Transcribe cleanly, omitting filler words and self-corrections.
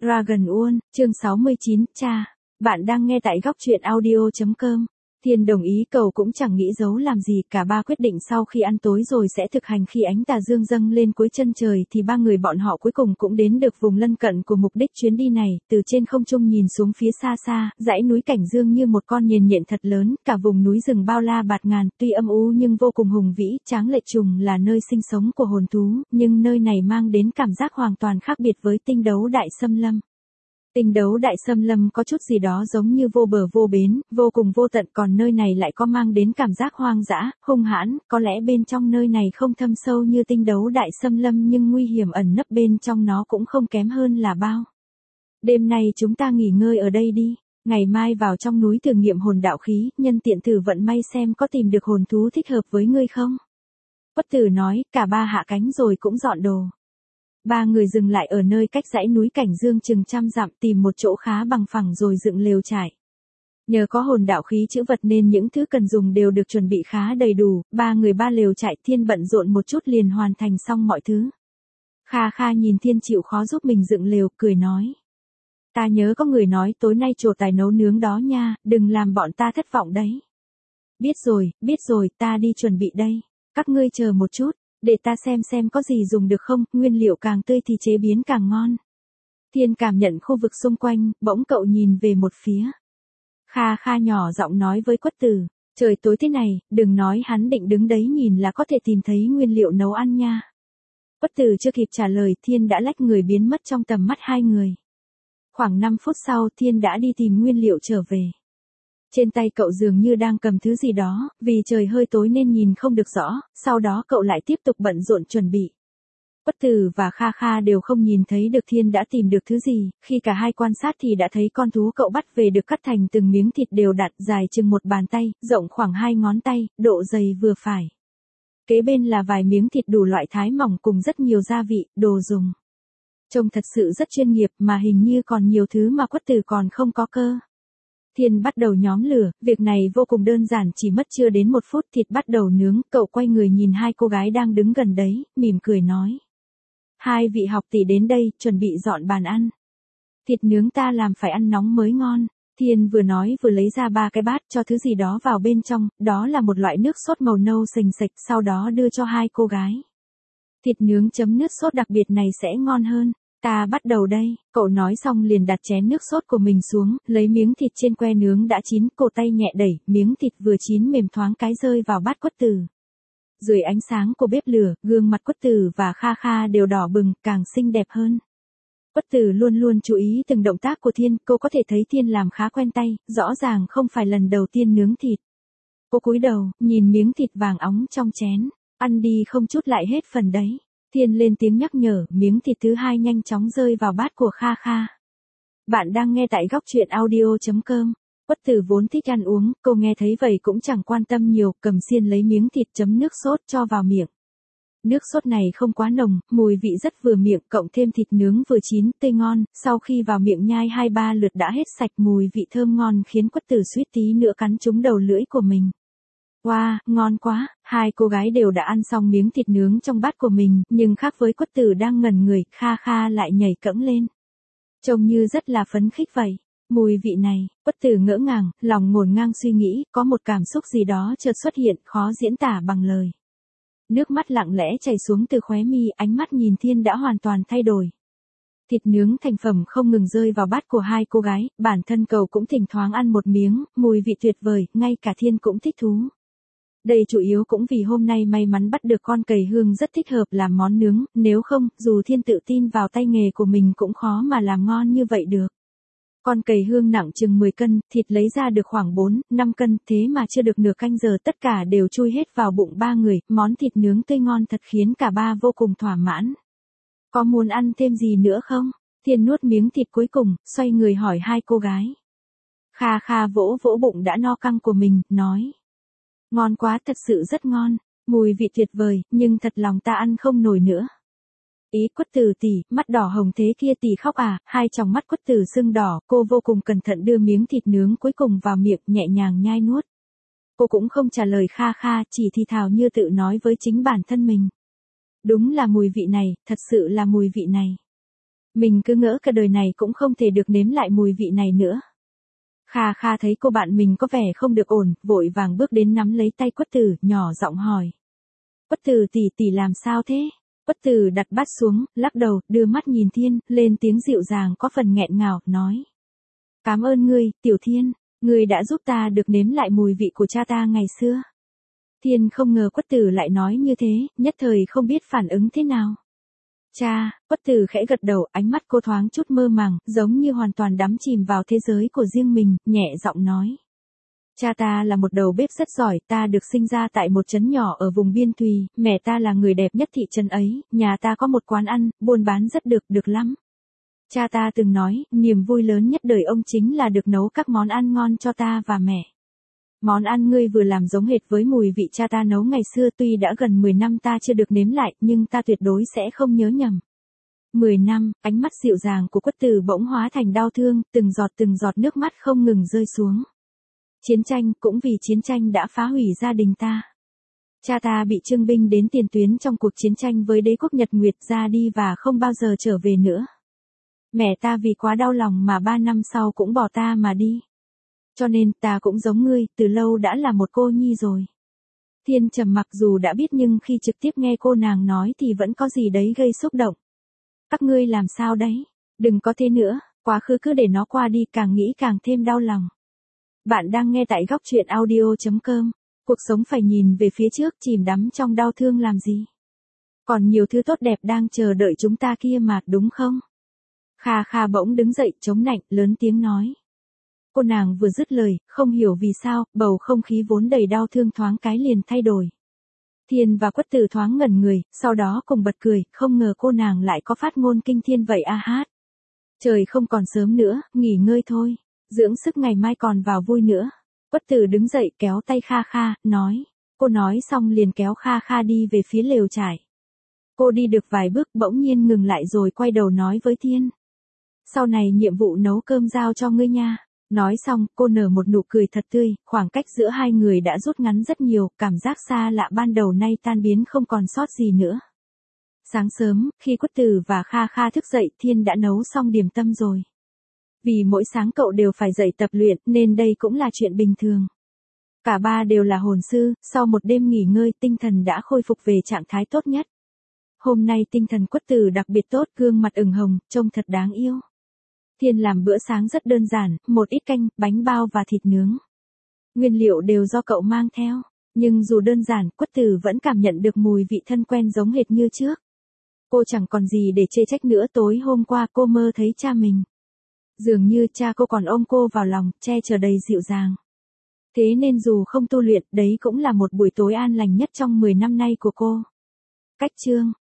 Dragon Uôn, chương 69, cha. Bạn đang nghe tại góc truyện audio.com. Thiên đồng ý cầu cũng chẳng nghĩ giấu làm gì, cả ba quyết định sau khi ăn tối rồi sẽ thực hành. Khi ánh tà dương dâng lên cuối chân trời thì ba người bọn họ cuối cùng cũng đến được vùng lân cận của mục đích chuyến đi này. Từ trên không trung nhìn xuống phía xa xa, dãy núi Cảnh Dương như một con nhện nhện thật lớn, cả vùng núi rừng bao la bạt ngàn, tuy âm u nhưng vô cùng hùng vĩ. Tráng Lệ Trùng là nơi sinh sống của hồn thú, nhưng nơi này mang đến cảm giác hoàn toàn khác biệt với Tinh Đấu Đại Xâm Lâm. Tinh Đấu Đại Xâm Lâm có chút gì đó giống như vô bờ vô bến, vô cùng vô tận, còn nơi này lại có mang đến cảm giác hoang dã, hung hãn. Có lẽ bên trong nơi này không thâm sâu như Tinh Đấu Đại Xâm Lâm nhưng nguy hiểm ẩn nấp bên trong nó cũng không kém hơn là bao. Đêm nay chúng ta nghỉ ngơi ở đây đi, ngày mai vào trong núi thử nghiệm hồn đạo khí, nhân tiện thử vận may xem có tìm được hồn thú thích hợp với ngươi không. Quất Tử nói, cả ba hạ cánh rồi cũng dọn đồ. Ba người dừng lại ở nơi cách dãy núi Cảnh Dương chừng 100 dặm, tìm một chỗ khá bằng phẳng rồi dựng lều trại. Nhờ có hồn đạo khí chữ vật nên những thứ cần dùng đều được chuẩn bị khá đầy đủ, ba người ba lều trại. Thiên bận rộn một chút liền hoàn thành xong mọi thứ. Kha Kha nhìn Thiên chịu khó giúp mình dựng lều, cười nói. Ta nhớ có người nói tối nay trổ tài nấu nướng đó nha, đừng làm bọn ta thất vọng đấy. Biết rồi, ta đi chuẩn bị đây. Các ngươi chờ một chút. Để ta xem có gì dùng được không, nguyên liệu càng tươi thì chế biến càng ngon. Thiên cảm nhận khu vực xung quanh, bỗng cậu nhìn về một phía. Kha Kha nhỏ giọng nói với Quất Tử, trời tối thế này, đừng nói hắn định đứng đấy nhìn là có thể tìm thấy nguyên liệu nấu ăn nha. Quất Tử chưa kịp trả lời, Thiên đã lách người biến mất trong tầm mắt hai người. Khoảng 5 phút sau, Thiên đã đi tìm nguyên liệu trở về. Trên tay cậu dường như đang cầm thứ gì đó, vì trời hơi tối nên nhìn không được rõ, sau đó cậu lại tiếp tục bận rộn chuẩn bị. Quất Tử và Kha Kha đều không nhìn thấy được Thiên đã tìm được thứ gì, khi cả hai quan sát thì đã thấy con thú cậu bắt về được cắt thành từng miếng thịt đều đặn, dài chừng một bàn tay, rộng khoảng 2 ngón tay, độ dày vừa phải. Kế bên là vài miếng thịt đủ loại thái mỏng cùng rất nhiều gia vị, đồ dùng. Trông thật sự rất chuyên nghiệp mà hình như còn nhiều thứ mà Quất Tử còn không có cơ. Thiên bắt đầu nhóm lửa, việc này vô cùng đơn giản, chỉ mất chưa đến 1 phút thịt bắt đầu nướng. Cậu quay người nhìn hai cô gái đang đứng gần đấy, mỉm cười nói. Hai vị học tỷ đến đây, chuẩn bị dọn bàn ăn. Thịt nướng ta làm phải ăn nóng mới ngon. Thiên vừa nói vừa lấy ra 3 cái bát cho thứ gì đó vào bên trong, đó là một loại nước sốt màu nâu sềnh sệch, sau đó đưa cho hai cô gái. Thịt nướng chấm nước sốt đặc biệt này sẽ ngon hơn. Ta bắt đầu đây, cậu nói xong liền đặt chén nước sốt của mình xuống, lấy miếng thịt trên que nướng đã chín, cổ tay nhẹ đẩy, miếng thịt vừa chín mềm thoáng cái rơi vào bát Quất Tử. Dưới ánh sáng của bếp lửa, gương mặt Quất Tử và Kha Kha đều đỏ bừng, càng xinh đẹp hơn. Quất Tử luôn luôn chú ý từng động tác của Thiên, cô có thể thấy Thiên làm khá quen tay, rõ ràng không phải lần đầu tiên nướng thịt. Cô cúi đầu, nhìn miếng thịt vàng óng trong chén, ăn đi không chút lại hết phần đấy. Thiên lên tiếng nhắc nhở, miếng thịt thứ hai nhanh chóng rơi vào bát của Kha Kha. Bạn đang nghe tại góc truyện audio.com. Quất Tử vốn thích ăn uống, cô nghe thấy vậy cũng chẳng quan tâm nhiều, cầm xiên lấy miếng thịt chấm nước sốt cho vào miệng. Nước sốt này không quá nồng, mùi vị rất vừa miệng, cộng thêm thịt nướng vừa chín, tươi ngon, sau khi vào miệng nhai 2-3 lượt đã hết sạch, mùi vị thơm ngon khiến Quất Tử suýt tí nữa cắn trúng đầu lưỡi của mình. Wow, ngon quá, hai cô gái đều đã ăn xong miếng thịt nướng trong bát của mình, nhưng khác với Quất Tử đang ngẩn người, Kha Kha lại nhảy cẫng lên. Trông như rất là phấn khích vậy. Mùi vị này, Quất Tử ngỡ ngàng, lòng ngổn ngang suy nghĩ, có một cảm xúc gì đó chợt xuất hiện, khó diễn tả bằng lời. Nước mắt lặng lẽ chảy xuống từ khóe mi, ánh mắt nhìn Thiên đã hoàn toàn thay đổi. Thịt nướng thành phẩm không ngừng rơi vào bát của hai cô gái, bản thân cậu cũng thỉnh thoảng ăn một miếng, mùi vị tuyệt vời, ngay cả Thiên cũng thích thú. Đây chủ yếu cũng vì hôm nay may mắn bắt được con cầy hương rất thích hợp làm món nướng, nếu không, dù Thiên tự tin vào tay nghề của mình cũng khó mà làm ngon như vậy được. Con cầy hương nặng chừng 10 cân, thịt lấy ra được khoảng 4-5 cân, thế mà chưa được nửa canh giờ tất cả đều chui hết vào bụng ba người, món thịt nướng tươi ngon thật khiến cả ba vô cùng thỏa mãn. Có muốn ăn thêm gì nữa không? Thiên nuốt miếng thịt cuối cùng, xoay người hỏi hai cô gái. Kha Kha vỗ vỗ bụng đã no căng của mình, nói. Ngon quá, thật sự rất ngon, mùi vị tuyệt vời, nhưng thật lòng ta ăn không nổi nữa. Ý Quất Tử tỷ, mắt đỏ hồng thế kia tỷ khóc à, hai tròng mắt Quất Tử sưng đỏ, cô vô cùng cẩn thận đưa miếng thịt nướng cuối cùng vào miệng, nhẹ nhàng nhai nuốt. Cô cũng không trả lời Kha Kha, chỉ thì thào như tự nói với chính bản thân mình. Đúng là mùi vị này, thật sự là mùi vị này. Mình cứ ngỡ cả đời này cũng không thể được nếm lại mùi vị này nữa. Kha Kha thấy cô bạn mình có vẻ không được ổn, vội vàng bước đến nắm lấy tay Quất Tử, nhỏ giọng hỏi. Quất Tử tỷ tỷ làm sao thế? Quất Tử đặt bát xuống, lắc đầu, đưa mắt nhìn Thiên, lên tiếng dịu dàng có phần nghẹn ngào, nói. Cảm ơn ngươi, Tiểu Thiên, ngươi đã giúp ta được nếm lại mùi vị của cha ta ngày xưa. Thiên không ngờ Quất Tử lại nói như thế, nhất thời không biết phản ứng thế nào. Cha, Quất Tử khẽ gật đầu, ánh mắt cô thoáng chút mơ màng, giống như hoàn toàn đắm chìm vào thế giới của riêng mình, nhẹ giọng nói. Cha ta là một đầu bếp rất giỏi, ta được sinh ra tại một trấn nhỏ ở vùng biên thùy, mẹ ta là người đẹp nhất thị trấn ấy, nhà ta có một quán ăn, buôn bán rất được lắm. Cha ta từng nói, niềm vui lớn nhất đời ông chính là được nấu các món ăn ngon cho ta và mẹ. Món ăn ngươi vừa làm giống hệt với mùi vị cha ta nấu ngày xưa, tuy đã gần 10 năm ta chưa được nếm lại, nhưng ta tuyệt đối sẽ không nhớ nhầm. 10 năm, ánh mắt dịu dàng của Quất Tử bỗng hóa thành đau thương, từng giọt nước mắt không ngừng rơi xuống. Chiến tranh, cũng vì chiến tranh đã phá hủy gia đình ta. Cha ta bị trưng binh đến tiền tuyến trong cuộc chiến tranh với đế quốc Nhật Nguyệt, ra đi và không bao giờ trở về nữa. Mẹ ta vì quá đau lòng mà 3 năm sau cũng bỏ ta mà đi. Cho nên ta cũng giống ngươi, từ lâu đã là một cô nhi rồi. Thiên trầm mặc dù đã biết nhưng khi trực tiếp nghe cô nàng nói thì vẫn có gì đấy gây xúc động. Các ngươi làm sao đấy? Đừng có thế nữa, quá khứ cứ để nó qua đi, càng nghĩ càng thêm đau lòng. Bạn đang nghe tại góc truyện audio.com. Cuộc sống phải nhìn về phía trước, chìm đắm trong đau thương làm gì? Còn nhiều thứ tốt đẹp đang chờ đợi chúng ta kia mà, đúng không? Kha Kha bỗng đứng dậy chống nạnh, lớn tiếng nói. Cô nàng vừa dứt lời, không hiểu vì sao, bầu không khí vốn đầy đau thương thoáng cái liền thay đổi. Thiên và Quất Tử thoáng ngẩn người, sau đó cùng bật cười, không ngờ cô nàng lại có phát ngôn kinh thiên vậy a hát. Trời không còn sớm nữa, nghỉ ngơi thôi, dưỡng sức ngày mai còn vào vui nữa. Quất Tử đứng dậy kéo tay Kha Kha, nói. Cô nói xong liền kéo Kha Kha đi về phía lều trại. Cô đi được vài bước bỗng nhiên ngừng lại rồi quay đầu nói với Thiên. Sau này nhiệm vụ nấu cơm giao cho ngươi nha. Nói xong, cô nở một nụ cười thật tươi, khoảng cách giữa hai người đã rút ngắn rất nhiều, cảm giác xa lạ ban đầu nay tan biến không còn sót gì nữa. Sáng sớm, khi Quất Tử và Kha Kha thức dậy, Thiên đã nấu xong điểm tâm rồi. Vì mỗi sáng cậu đều phải dậy tập luyện, nên đây cũng là chuyện bình thường. Cả ba đều là hồn sư, sau một đêm nghỉ ngơi, tinh thần đã khôi phục về trạng thái tốt nhất. Hôm nay tinh thần Quất Tử đặc biệt tốt, gương mặt ửng hồng, trông thật đáng yêu. Thiên làm bữa sáng rất đơn giản, một ít canh, bánh bao và thịt nướng. Nguyên liệu đều do cậu mang theo, nhưng dù đơn giản, Quất Tử vẫn cảm nhận được mùi vị thân quen giống hệt như trước. Cô chẳng còn gì để chê trách nữa, tối hôm qua cô mơ thấy cha mình. Dường như cha cô còn ôm cô vào lòng, che chở đầy dịu dàng. Thế nên dù không tu luyện, đấy cũng là một buổi tối an lành nhất trong 10 năm nay của cô. Cách chương